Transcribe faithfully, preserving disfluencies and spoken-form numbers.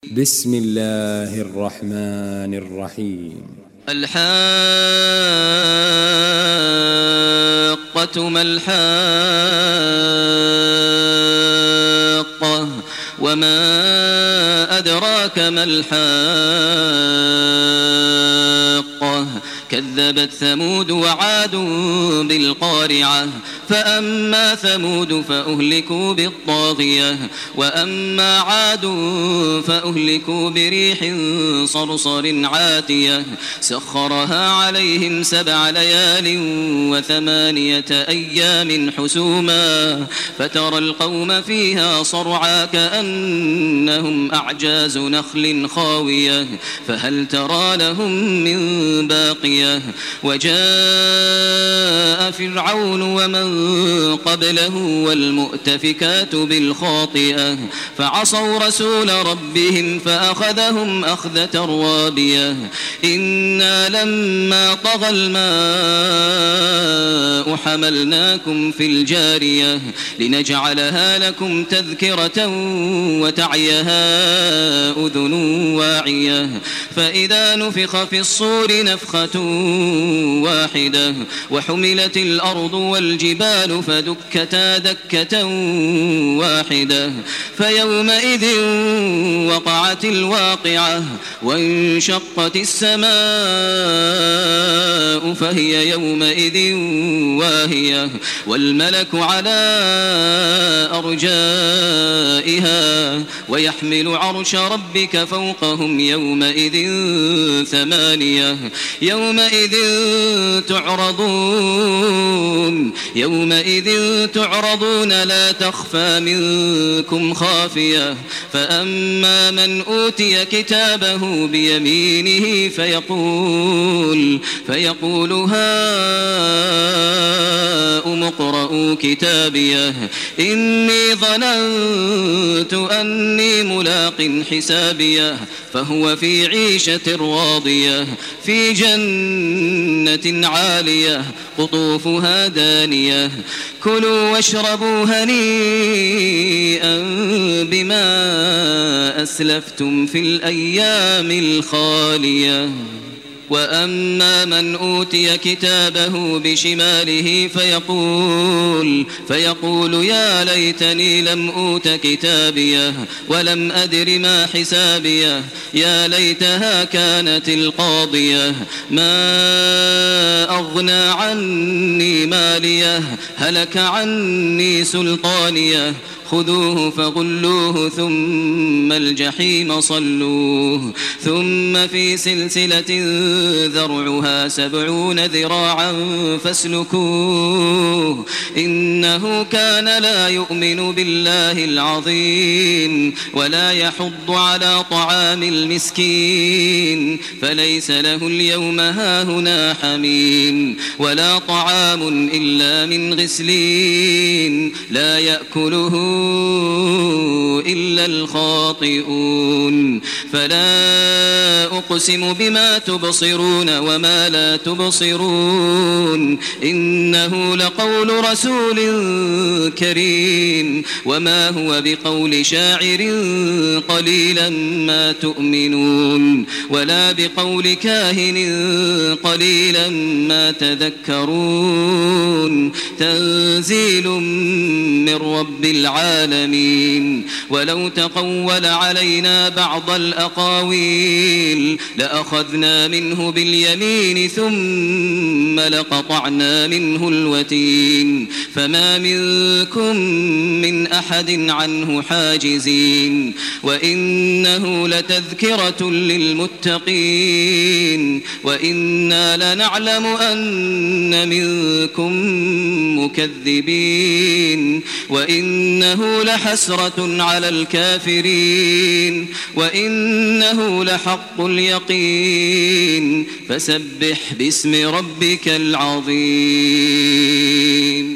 بسم الله الرحمن الرحيم. الحاقة ما الحاقة وما أدراك ما الحاقة كذبت ثمود وعاد بالقارعة فأما ثمود فأهلكوا بالطاغية وأما عاد فأهلكوا بريح صرصر عاتية سخرها عليهم سبع ليال وثمانية أيام حسوما فترى القوم فيها صرعا كأنهم أعجاز نخل خاوية فهل ترى لهم من باقية وجاء فرعون ومن قبله والمؤتفكات بالخاطئة فعصوا رسول ربهم فأخذهم أخذة رابية إنا لما طغى الماء حملناكم في الجارية لنجعلها لكم تذكرة وتعيها أذن واعية فإذا نفخ في الصور نفخة واحدة وحملت الأرض والجبال فدكتا دكة واحدة فيومئذ وقعت الواقعة وانشقت السماء فهي يومئذ واهية والملك على أرجائها ويحمل عرش ربك فوقهم يومئذ ثمانية يومئذ تعرضون يومئذ تعرضون لا تخفى منكم خافية فأما من أوتي كتابه بيمينه فيقول فيقول هاؤم اقرءوا كتابيه إني ظننت أني ملاق حسابيه فهو في عيشة راضية في جنة عالية قطوفها دانية كلوا واشربوا هنيئا بما أسلفتم في الأيام الخالية وأما من أوتي كتابه بشماله فيقول فيقول يا ليتني لم أوت كتابيه ولم أدر ما حسابيه يا ليتها كانت القاضية ما أغنى عني ماليه هلك عني سلطانيه خذوه فغلوه ثم الجحيم صلوه ثم في سلسلة ذرعها سبعون ذراعا فاسلكوه إنه كان لا يؤمن بالله العظيم ولا يحض على طعام المسكين فليس له اليوم هاهنا حميم ولا طعام إلا من غسلين لا يأكله إلا الخاطئون فلا أقسم بما تبصرون وما لا تبصرون إنه لقول رسول كريم وما هو بقول شاعر قليلا ما تؤمنون ولا بقول كاهن قليلا ما تذكرون تنزيل من رب العالمين ولو تقول علينا بعض الأقاويل لأخذنا منه باليمين ثم لقطعنا منه الوتين فما منكم من أحد عنه حاجزين وإنه لتذكرة للمتقين وإنا لنعلم أن منكم مكذبين وإنه لحسرة على الكافرين وإنه لحق اليقين فسبح باسم ربك العظيم.